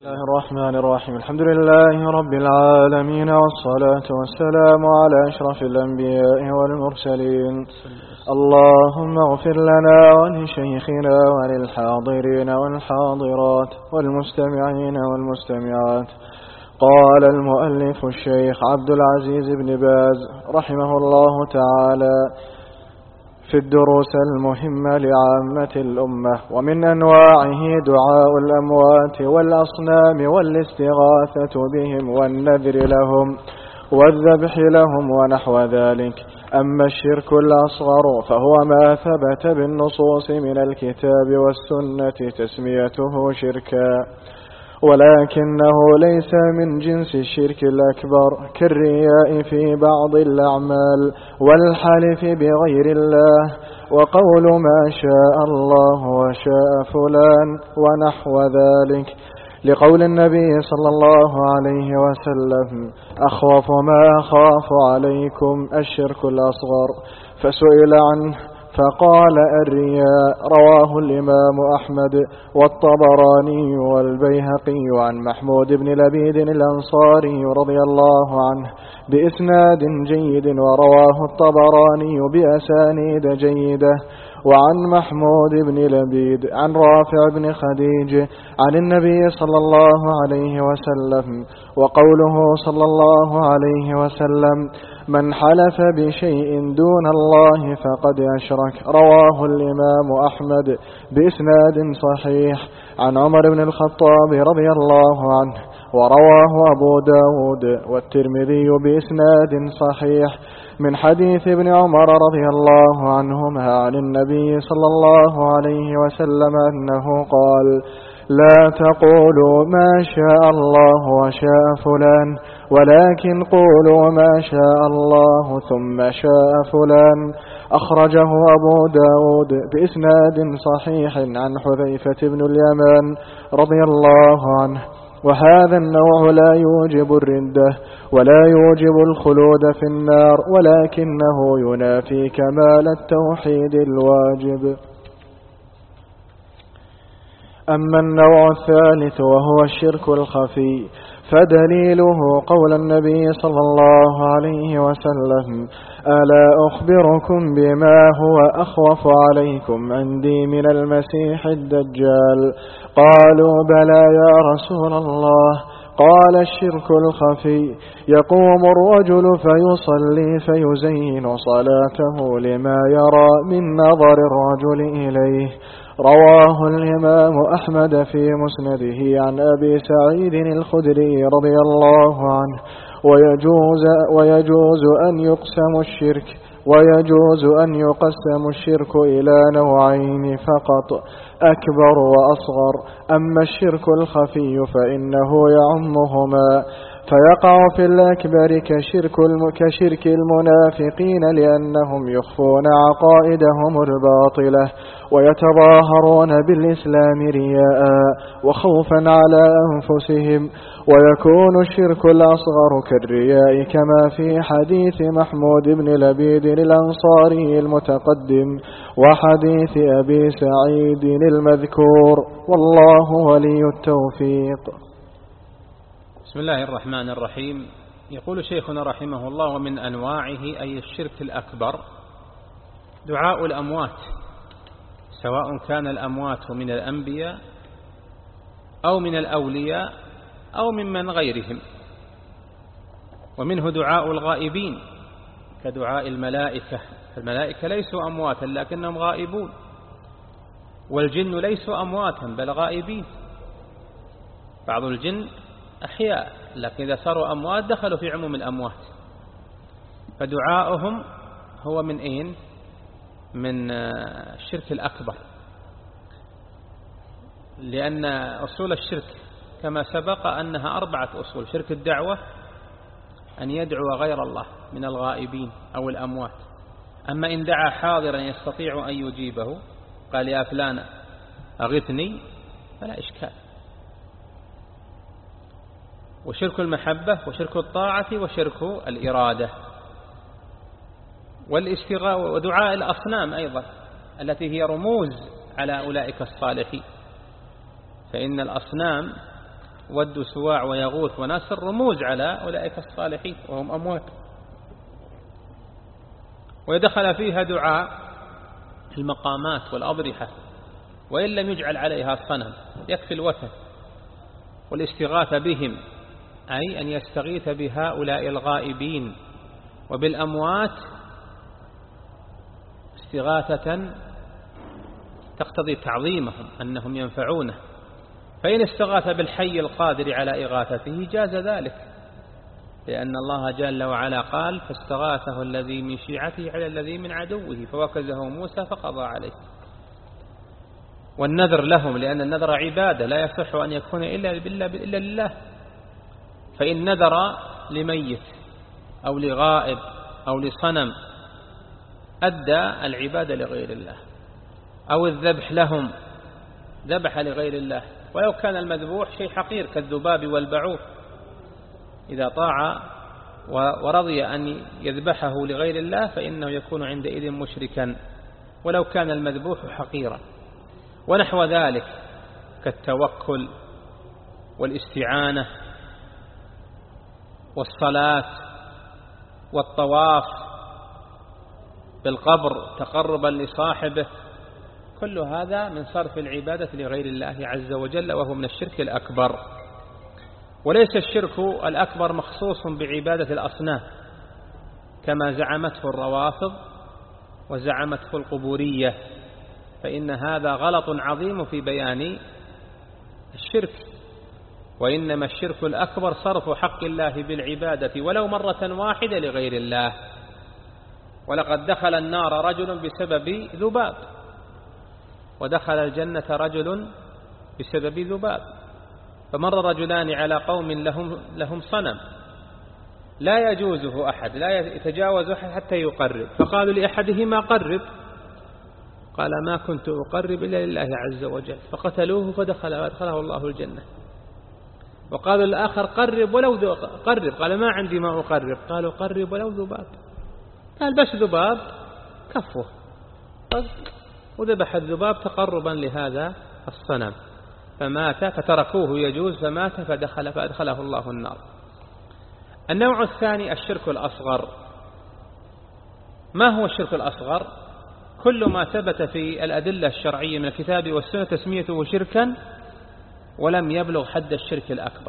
الله الرحمن الرحيم. الحمد لله رب العالمين، والصلاة والسلام على أشرف الأنبياء والمرسلين. اللهم اغفر لنا ولشيخنا وللحاضرين والحاضرات والمستمعين والمستمعات. قال المؤلف الشيخ عبد العزيز بن باز رحمه الله تعالى في الدروس المهمة لعامة الأمة: ومن أنواعه دعاء الأموات والأصنام والاستغاثة بهم والنذر لهم والذبح لهم ونحو ذلك. أما الشرك الأصغر فهو ما ثبت بالنصوص من الكتاب والسنة تسميته شركا، ولكنه ليس من جنس الشرك الأكبر كالرياء في بعض الأعمال والحلف بغير الله وقول ما شاء الله وشاء فلان ونحو ذلك، لقول النبي صلى الله عليه وسلم: أخوف ما أخاف عليكم الشرك الأصغر. فسئل عنه فقال: الرياء. رواه الإمام أحمد والطبراني والبيهقي عن محمود بن لبيد الأنصاري رضي الله عنه بإسناد جيد، ورواه الطبراني بأسانيد جيدة، وعن محمود بن لبيد عن رافع بن خديج عن النبي صلى الله عليه وسلم. وقوله صلى الله عليه وسلم: من حلف بشيء دون الله فقد أشرك. رواه الإمام أحمد بإسناد صحيح عن عمر بن الخطاب رضي الله عنه، ورواه أبو داود والترمذي بإسناد صحيح من حديث ابن عمر رضي الله عنهما عن النبي صلى الله عليه وسلم أنه قال: لا تقولوا ما شاء الله وشاء فلان، ولكن قولوا ما شاء الله ثم شاء فلان. أخرجه أبو داود بإسناد صحيح عن حذيفة بن اليمان رضي الله عنه. وهذا النوع لا يوجب الردة ولا يوجب الخلود في النار، ولكنه ينافي كمال التوحيد الواجب. أما النوع الثالث وهو الشرك الخفي، فدليله قول النبي صلى الله عليه وسلم: ألا أخبركم بما هو أخوف عليكم عندي من المسيح الدجال؟ قالوا: بلى يا رسول الله. قال: الشرك الخفي: يقوم الرجل فيصلي فيزين صلاته لما يرى من نظر الرجل إليه. رواه الإمام أحمد في مسنده عن أبي سعيد الخدري رضي الله عنه. ويجوز أن يقسم الشرك إلى نوعين فقط: أكبر وأصغر. أما الشرك الخفي فإنه يعمهما، فيقع في الأكبر كشرك المنافقين، لأنهم يخفون عقائدهم الباطلة ويتظاهرون بالإسلام رياء وخوفا على أنفسهم. ويكون الشرك الأصغر كالرياء كما في حديث محمود بن لبيد الأنصاري المتقدم وحديث أبي سعيد المذكور، والله ولي التوفيق. بسم الله الرحمن الرحيم. يقول شيخنا رحمه الله: ومن أنواعه أي الشرك الأكبر دعاء الأموات، سواء كان الأموات من الأنبياء أو من الأولياء أو ممن غيرهم. ومنه دعاء الغائبين كدعاء الملائكة، الملائكة ليسوا أمواتا لكنهم غائبون، والجن ليسوا أمواتا بل غائبين. بعض الجن أحياء لكن إذا صاروا أموات دخلوا في عموم الأموات. فدعاؤهم هو من أين؟ من الشرك الأكبر، لأن أصول الشرك كما سبق أنها 4 أصول: شرك الدعوة أن يدعو غير الله من الغائبين أو الأموات. أما إن دعا حاضرا يستطيع أن يجيبه، قال: يا فلان أغثني، فلا إشكال. وشرك المحبة وشرك الطاعة وشرك الإرادة والاستغاثة، ودعاء الأصنام أيضا التي هي رموز على أولئك الصالحين، فإن الأصنام ود سواع ويغوث ونسر رموز على أولئك الصالحين وهم أموات. ويدخل فيها دعاء المقامات والأضرحة وإن لم يجعل عليها صنم، يكفي الوثن والاستغاثة بهم، أي أن يستغيث بهؤلاء الغائبين وبالأموات استغاثة تقتضي تعظيمهم أنهم ينفعونه. فإن استغاث بالحي القادر على إغاثته جاز ذلك، لأن الله جل وعلا قال فاستغاثه الذي من شيعته على الذي من عدوه فوكزه موسى فقضى عليه. والنذر لهم، لأن النذر عبادة لا يصح أن يكون إلا لله. فإن نذر لميت أو لغائب أو لصنم أدى العبادة لغير الله، أو الذبح لهم ذبح لغير الله، ولو كان المذبوح شيء حقير كالذباب والبعوض، إذا طاع ورضي أن يذبحه لغير الله فإنه يكون عندئذ مشركا ولو كان المذبوح حقيرا. ونحو ذلك كالتوكل والاستعانة والصلاة والطواف بالقبر تقربا لصاحبه، كل هذا من صرف العبادة لغير الله عز وجل، وهو من الشرك الأكبر. وليس الشرك الأكبر مخصوص بعبادة الأصنام كما زعمته الروافض وزعمته القبورية، فإن هذا غلط عظيم في بيان الشرك. وإنما الشرك الأكبر صرف حق الله بالعبادة ولو مرة واحدة لغير الله. ولقد دخل النار رجل بسبب ذباب، ودخل الجنة رجل بسبب ذباب. فمر رجلان على قوم لهم صنم لا يجوزه أحد، لا يتجاوز أحد حتى يقرب، فقالوا لأحدهما قرب، قال ما كنت أقرب إلا لله عز وجل، فقتلوه فدخله الله الجنة. وقالوا الآخر قرب ولو قرب، قال ما عندي ما أقرب، قالوا قرب ولو ذباب، قال بس ذباب كفه، وذبح الذباب تقربا لهذا الصنم فمات، فتركوه يجوز فمات فأدخله الله النار. النوع الثاني الشرك الأصغر. ما هو الشرك الأصغر؟ كل ما ثبت في الأدلة الشرعية من الكتاب والسنة تسميته شركا ولم يبلغ حد الشرك الأكبر.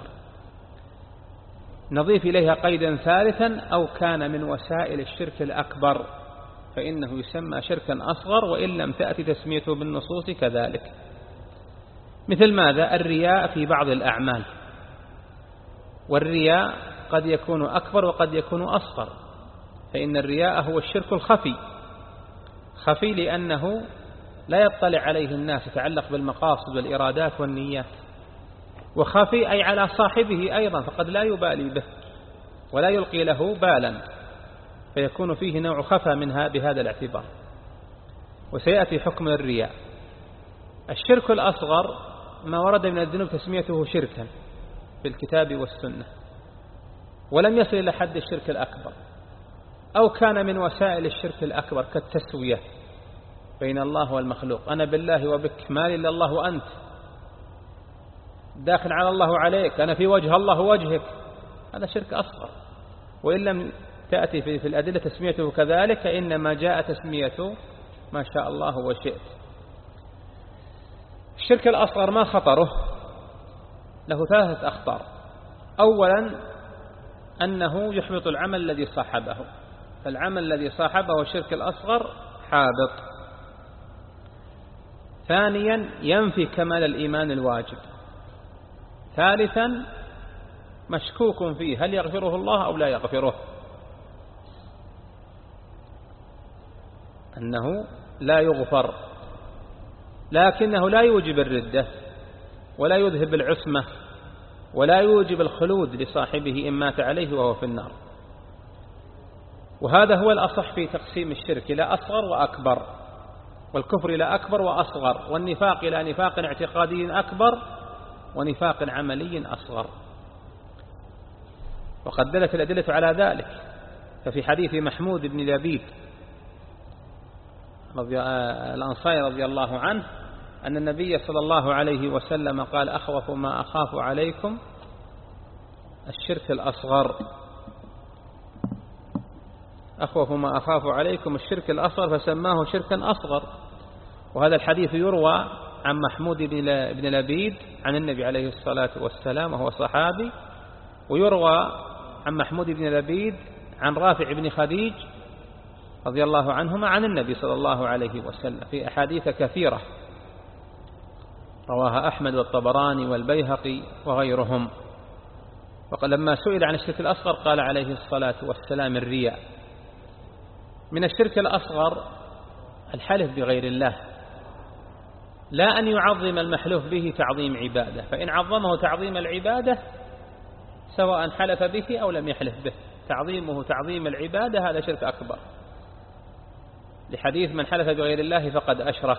نضيف إليها قيدا ثالثا: أو كان من وسائل الشرك الأكبر فإنه يسمى شركا أصغر وإن لم تأتي تسميته بالنصوص كذلك. مثل ماذا؟ الرياء في بعض الأعمال، والرياء قد يكون أكبر وقد يكون أصغر، فإن الرياء هو الشرك الخفي، خفي لأنه لا يطلع عليه الناس، يتعلق بالمقاصد والإرادات والنيات، وخفي أي على صاحبه أيضا، فقد لا يبالي به ولا يلقي له بالا، فيكون فيه نوع خفى منها بهذا الاعتبار. وسيأتي حكم الرياء. الشرك الأصغر ما ورد من الذنوب تسميته شركا في الكتاب والسنة ولم يصل إلى حد الشرك الأكبر، أو كان من وسائل الشرك الأكبر كالتسوية بين الله والمخلوق، أنا بالله وبك ما لي إلا الله وأنت، داخل على الله عليك، أنا في وجه الله وجهك، هذا شرك أصغر. وإن لم تأتي في الأدلة تسميته كذلك، إنما جاء تسميته ما شاء الله وشئت. الشرك الأصغر ما خطره؟ له ثلاثة أخطار. أولا أنه يحبط العمل الذي صاحبه، فالعمل الذي صاحبه الشرك الأصغر حابط. ثانيا ينفي كمال الإيمان الواجب. ثالثا مشكوك فيه هل يغفره الله أو لا يغفره، أنه لا يغفر، لكنه لا يوجب الردة ولا يذهب العصمة ولا يوجب الخلود لصاحبه إن مات عليه وهو في النار. وهذا هو الأصح في تقسيم الشرك إلى أصغر وأكبر، والكفر إلى أكبر وأصغر، والنفاق إلى نفاق اعتقادي أكبر ونفاق عملي أصغر. وقد دلت الأدلة على ذلك، ففي حديث محمود بن لبيد الأنصاري رضي الله عنه أن النبي صلى الله عليه وسلم قال أخوف ما أخاف عليكم الشرك الأصغر، أخوف ما أخاف عليكم الشرك الأصغر، فسماه شركا أصغر. وهذا الحديث يروى عن محمود بن لبيد عن النبي عليه الصلاة والسلام وهو صحابي، ويروى عن محمود بن لبيد عن رافع بن خديج رضي الله عنهما عن النبي صلى الله عليه وسلم في أحاديث كثيرة رواها أحمد والطبراني والبيهقي وغيرهم. وقال لما سئل عن الشرك الأصغر قال عليه الصلاة والسلام الرياء. من الشرك الأصغر الحلف بغير الله، لا أن يعظم المحلوف به تعظيم عبادة، فإن عظمه تعظيم العبادة سواء حلف به أو لم يحلف به، تعظيمه تعظيم العبادة هذا شرك أكبر، لحديث من حلف بغير الله فقد أشرك.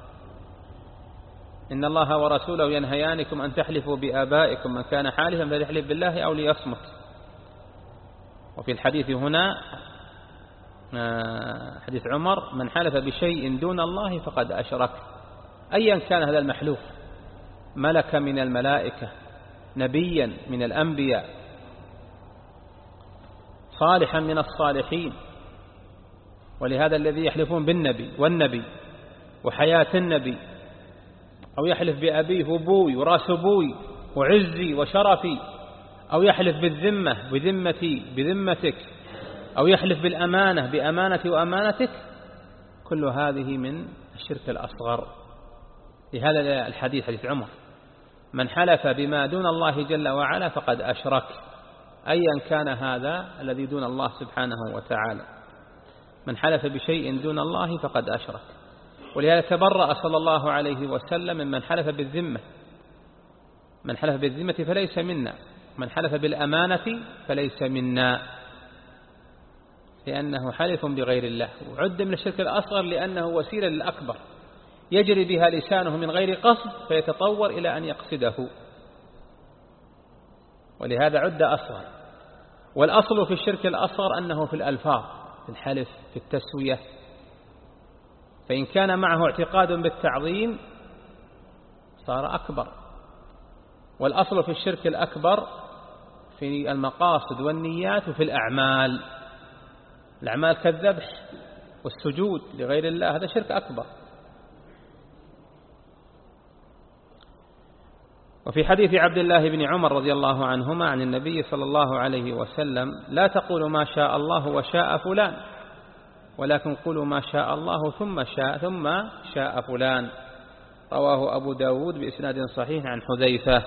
إن الله ورسوله ينهيانكم أن تحلفوا بآبائكم، من كان حالفا فليحلف بالله أو ليصمت. وفي الحديث هنا حديث عمر من حلف بشيء دون الله فقد أشرك، أيا كان هذا المحلوف، ملك من الملائكة، نبيا من الأنبياء، صالحا من الصالحين. ولهذا الذي يحلفون بالنبي والنبي وحياة النبي، أو يحلف بأبيه وبوي وراس أبوي وعزي وشرفي، أو يحلف بالذمة بذمتي بذمتك، أو يحلف بالأمانة بأمانتي وأمانتك، كل هذه من الشرك الأصغر. لهذا الحديث حديث عمر من حلف بما دون الله جل وعلا فقد أشرك، أيا كان هذا الذي دون الله سبحانه وتعالى، من حلف بشيء دون الله فقد أشرك. ولهذا تبرأ صلى الله عليه وسلم ممن حلف بالذمة، من حلف بالذمة فليس منا، من حلف بالأمانة فليس منا، لأنه حلف بغير الله. وعد من الشرك الأصغر لأنه وسيلة للأكبر يجري بها لسانه من غير قصد فيتطور إلى أن يقصده، ولهذا عد أصغر. والأصل في الشرك الأصغر أنه في الألفاظ، في الحلف، في التسوية، فإن كان معه اعتقاد بالتعظيم صار أكبر. والأصل في الشرك الأكبر في المقاصد والنيات وفي الأعمال، الأعمال كالذبح والسجود لغير الله هذا شرك أكبر. وفي حديث عبد الله بن عمر رضي الله عنهما عن النبي صلى الله عليه وسلم لا تقولوا ما شاء الله وشاء فلان، ولكن قولوا ما شاء الله ثم شاء فلان، رواه أبو داود بإسناد صحيح عن حذيفة.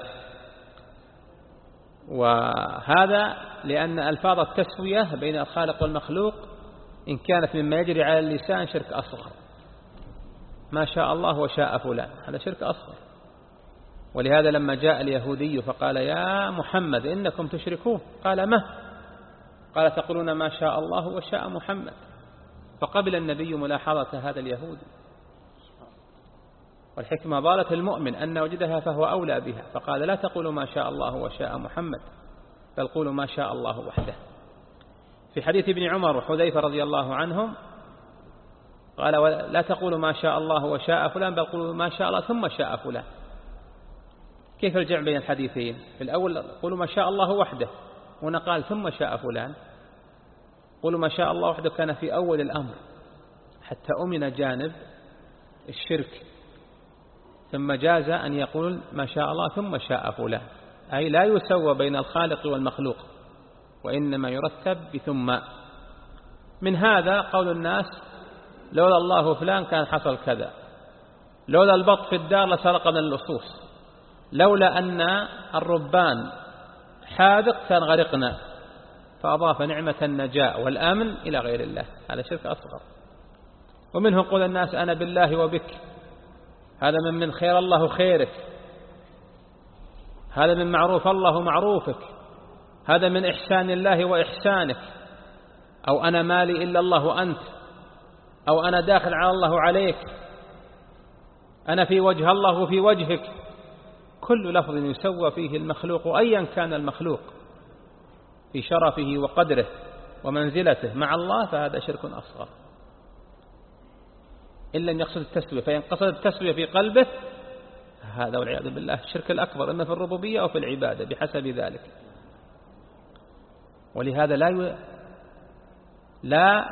وهذا لأن ألفاظ التسوية بين الخالق والمخلوق إن كانت مما يجري على اللسان شرك أصغر، ما شاء الله وشاء فلان هذا شرك أصغر. ولهذا لما جاء اليهودي فقال يا محمد إنكم تشركون، قال ما؟ قال تقولون ما شاء الله وشاء محمد. فقبل النبي ملاحظة هذا اليهودي، والحكمة ضالة المؤمن أن وجدها فهو أولى بها، فقال لا تقولوا ما شاء الله وشاء محمد، بل قولوا ما شاء الله وحده. في حديث ابن عمر وحذيفة رضي الله عنهم قال لا تقولوا ما شاء الله وشاء فلان، بل قولوا ما شاء الله ثم شاء فلان. كيف الجمع بين الحديثين؟ في الأول قولوا ما شاء الله وحده، هنا قال ثم شاء فلان. قولوا ما شاء الله وحده كان في أول الأمر حتى أمن جانب الشرك، ثم جاز أن يقول ما شاء الله ثم شاء فلان، أي لا يسوى بين الخالق والمخلوق، وإنما يرتب بثم. من هذا قول الناس لولا الله فلان كان حصل كذا، لولا البط في الدار لسرقنا اللصوص، لولا أن الربان حاذق كان غرقنا، فأضاف نعمة النجاة والأمن إلى غير الله، هذا شرك أصغر. ومنه قول الناس أنا بالله وبك، هذا من خير الله خيرك، هذا من معروف الله معروفك، هذا من إحسان الله وإحسانك، أو أنا مالي إلا الله وأنت، أو أنا داخل على الله عليك، أنا في وجه الله وفي وجهك. كل لفظ يسوى فيه المخلوق أيا كان المخلوق في شرفه وقدره ومنزلته مع الله فهذا شرك أصغر. إن لم يقصد التسوية، فإن قصد التسوية في قلبه هذا والعياذ بالله الشرك الأكبر، إما في الربوبية أو في العبادة بحسب ذلك. ولهذا لا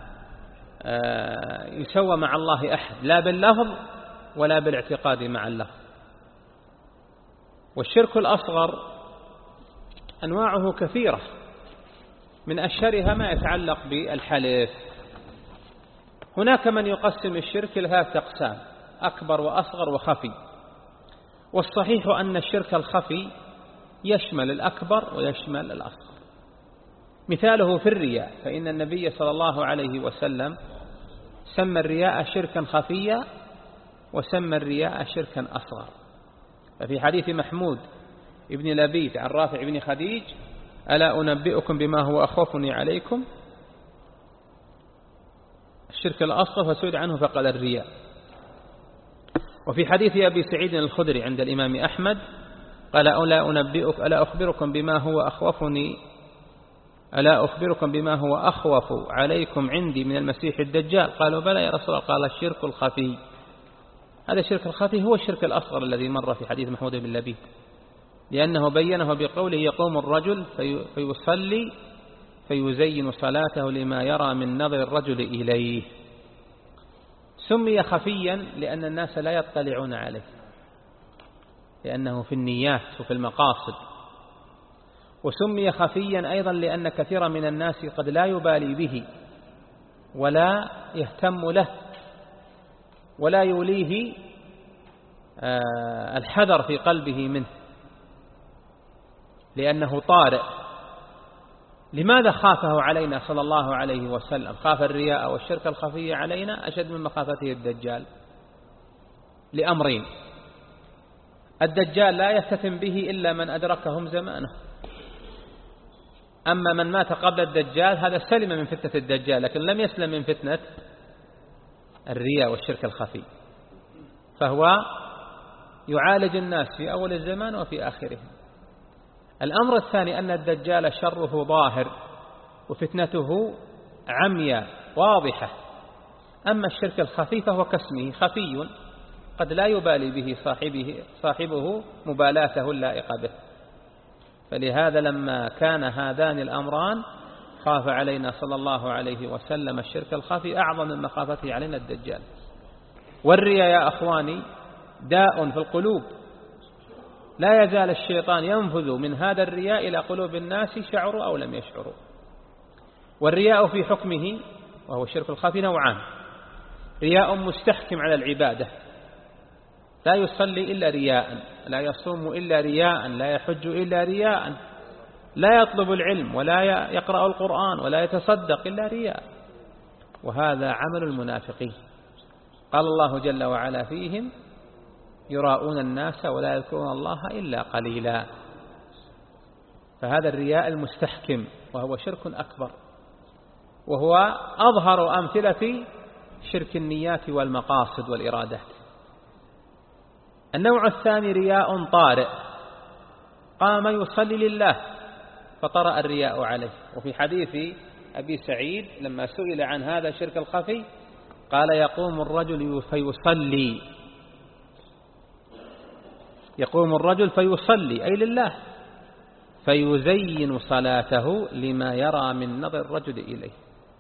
يسوى مع الله أحد، لا باللفظ ولا بالاعتقاد مع اللفظ. والشرك الأصغر أنواعه كثيرة، من أشهرها ما يتعلق بالحلف. هناك من يقسم الشرك إلى 3 أقسام: أكبر وأصغر وخفي. والصحيح أن الشرك الخفي يشمل الأكبر ويشمل الأصغر. مثاله في الرياء، فإن النبي صلى الله عليه وسلم سمى الرياء شركا خفيا وسمى الرياء شركا أصغر. ففي حديث محمود ابن لبيد عن رافع بن خديج: ألا أنبئكم بما هو أخوفني عليكم؟ الشرك الأصغر فسئل عنه فقال الرياء. وفي حديث أبي سعيد الخدري عند الإمام أحمد قال: ألا أخبركم بما هو أخوف عليكم عندي من المسيح الدجال؟ قالوا: بلى يا رسول الله. قال: الشرك الخفي. هذا الشرك الخفي هو الشرك الأصغر الذي مر في حديث محمود بن لبيد، لأنه بينه بقوله: يقوم الرجل فيصلي فيزين صلاته لما يرى من نظر الرجل إليه. سمي خفيا لأن الناس لا يطلعون عليه، لأنه في النيات وفي المقاصد. وسمي خفيا أيضا لأن كثيرا من الناس قد لا يبالي به ولا يهتم له ولا يوليه الحذر في قلبه منه، لأنه طارئ. لماذا خافه علينا صلى الله عليه وسلم؟ خاف الرياء والشرك الخفي علينا أشد من مخافته الدجال لأمرين: الدجال لا يفتتن به إلا من أدركهم زمانه، أما من مات قبل الدجال هذا سلم من فتنة الدجال، لكن لم يسلم من فتنة الرياء والشرك الخفي، فهو يعالج الناس في أول الزمان وفي آخره. الأمر الثاني أن الدجال شره ظاهر وفتنته عمياء واضحة، أما الشرك الخفي فهو كاسمه خفي، قد لا يبالي به صاحبه مبالاته اللائقة به. فلهذا لما كان هذان الأمران خاف علينا صلى الله عليه وسلم الشرك الخفي أعظم من مخافته علينا الدجال. والرياء يا أخواني داء في القلوب، لا يزال الشيطان ينفذ من هذا الرياء إلى قلوب الناس شعروا أو لم يشعروا. والرياء في حكمه وهو الشرك الخفي نوعان: رياء مستحكم على العبادة، لا يصلي إلا رياء، لا يصوم إلا رياء، لا يحج إلا رياء، لا يطلب العلم ولا يقرأ القرآن ولا يتصدق إلا رياء، وهذا عمل المنافقين. قال الله جل وعلا فيهم: يراؤون الناس ولا يذكرون الله إلا قليلا. فهذا الرياء المستحكم وهو شرك أكبر، وهو أظهر أمثلة شرك النيات والمقاصد والإرادات. النوع الثاني رياء طارئ، قام يصلي لله فطرأ الرياء عليه. وفي حديث أبي سعيد لما سئل عن هذا الشرك الخفي قال: يقوم الرجل فيصلي أي لله، فيزين صلاته لما يرى من نظر الرجل إليه.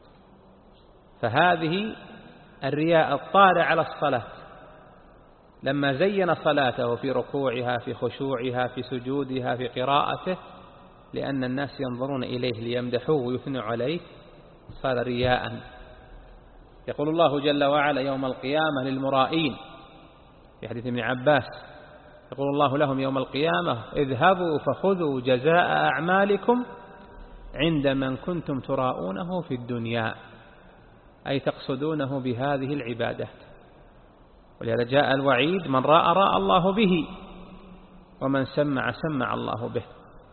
فهذه الرياء الطارئ على الصلاة، لما زين صلاته في ركوعها في خشوعها في سجودها في قراءته لأن الناس ينظرون إليه ليمدحوه ويثنوا عليه صار رياء. يقول الله جل وعلا يوم القيامة للمرائين في حديث ابن عباس، يقول الله لهم يوم القيامة: اذهبوا فخذوا جزاء أعمالكم عند من كنتم تراؤونه في الدنيا، أي تقصدونه بهذه العبادات. ولهذا جاء الوعيد: من راى الله به ومن سمع الله به.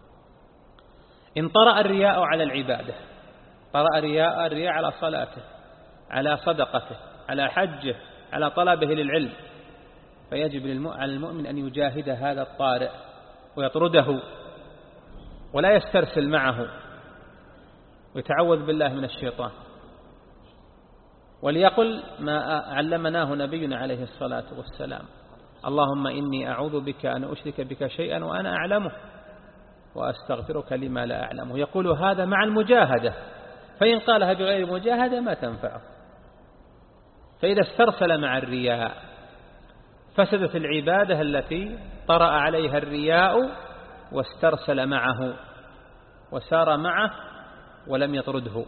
إن طرأ الرياء على العبادة، طرأ الرياء على صلاته، على صدقته، على حجه، على طلبه للعلم، فيجب على المؤمن أن يجاهد هذا الطارئ ويطرده ولا يسترسل معه ويتعوذ بالله من الشيطان. وليقل ما علمناه نبينا عليه الصلاة والسلام: اللهم إني أعوذ بك أن أشرك بك شيئا وأنا أعلمه وأستغفرك لما لا أعلمه. يقول هذا مع المجاهدة، فإن قالها بغير مجاهدة ما تنفعه. فإذا استرسل مع الرياء فسدت العبادة التي طرأ عليها الرياء واسترسل معه وسار معه ولم يطرده.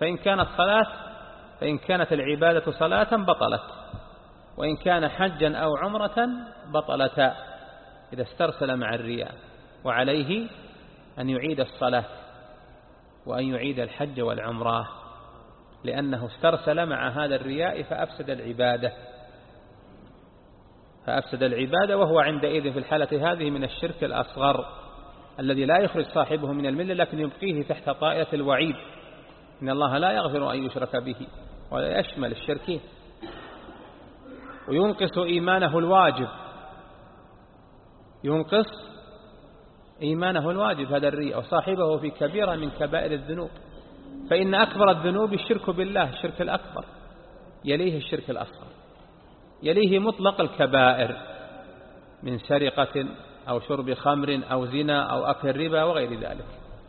فإن كانت العبادة صلاة بطلت، وإن كان حجا أو عمرة بطلتا إذا استرسل مع الرياء. وعليه أن يعيد الصلاة وأن يعيد الحج والعمرة، لأنه استرسل مع هذا الرياء فأفسد العبادة، وهو عندئذ في الحالة هذه من الشرك الأصغر الذي لا يخرج صاحبه من الملة، لكن يبقيه تحت طائلة الوعيد: إن الله لا يغفر أن يشرك به، ولا يشمل الشركين. وينقص إيمانه الواجب هذا الرياء، وصاحبه في كبيرة من كبائر الذنوب. فإن أكبر الذنوب الشرك بالله، الشرك الأكبر، يليه الشرك الأصغر، يليه مطلق الكبائر من سرقة أو شرب خمر أو زنا أو أكل ربا وغير ذلك.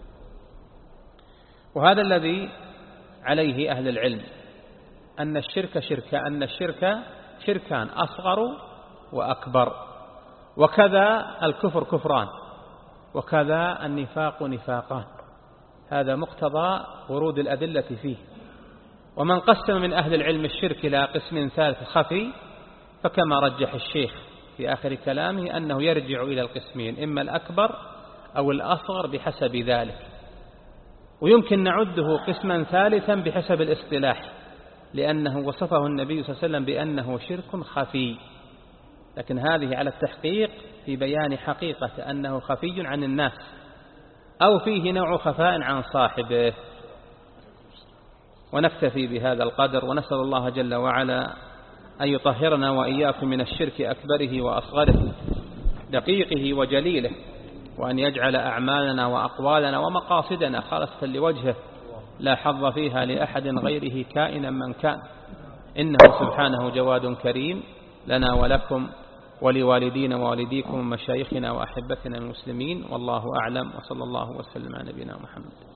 وهذا الذي عليه أهل العلم، أن الشرك شركان: أصغر وأكبر، وكذا الكفر كفران، وكذا النفاق نفاقان. هذا مقتضى ورود الأدلة فيه. ومن قسم من أهل العلم الشرك إلى قسم ثالث خفي، فكما رجح الشيخ في آخر كلامه أنه يرجع إلى القسمين: إما الأكبر أو الأصغر بحسب ذلك. ويمكن نعده قسما ثالثا بحسب الاصطلاح، لأنه وصفه النبي صلى الله عليه وسلم بأنه شرك خفي، لكن هذه على التحقيق في بيان حقيقة أنه خفي عن الناس، أو فيه نوع خفاء عن صاحبه. ونكتفي بهذا القدر، ونسأل الله جل وعلا أن يطهرنا وإياكم من الشرك أكبره وأصغره، دقيقه وجليله، وأن يجعل أعمالنا وأقوالنا ومقاصدنا خالصة لوجهه، لا حظ فيها لأحد غيره كائنا من كان، إنه سبحانه جواد كريم لنا ولكم ولوالدينا ووالديكم ومشايخنا وأحبتنا المسلمين. والله أعلم، وصلى الله وسلم على نبينا محمد.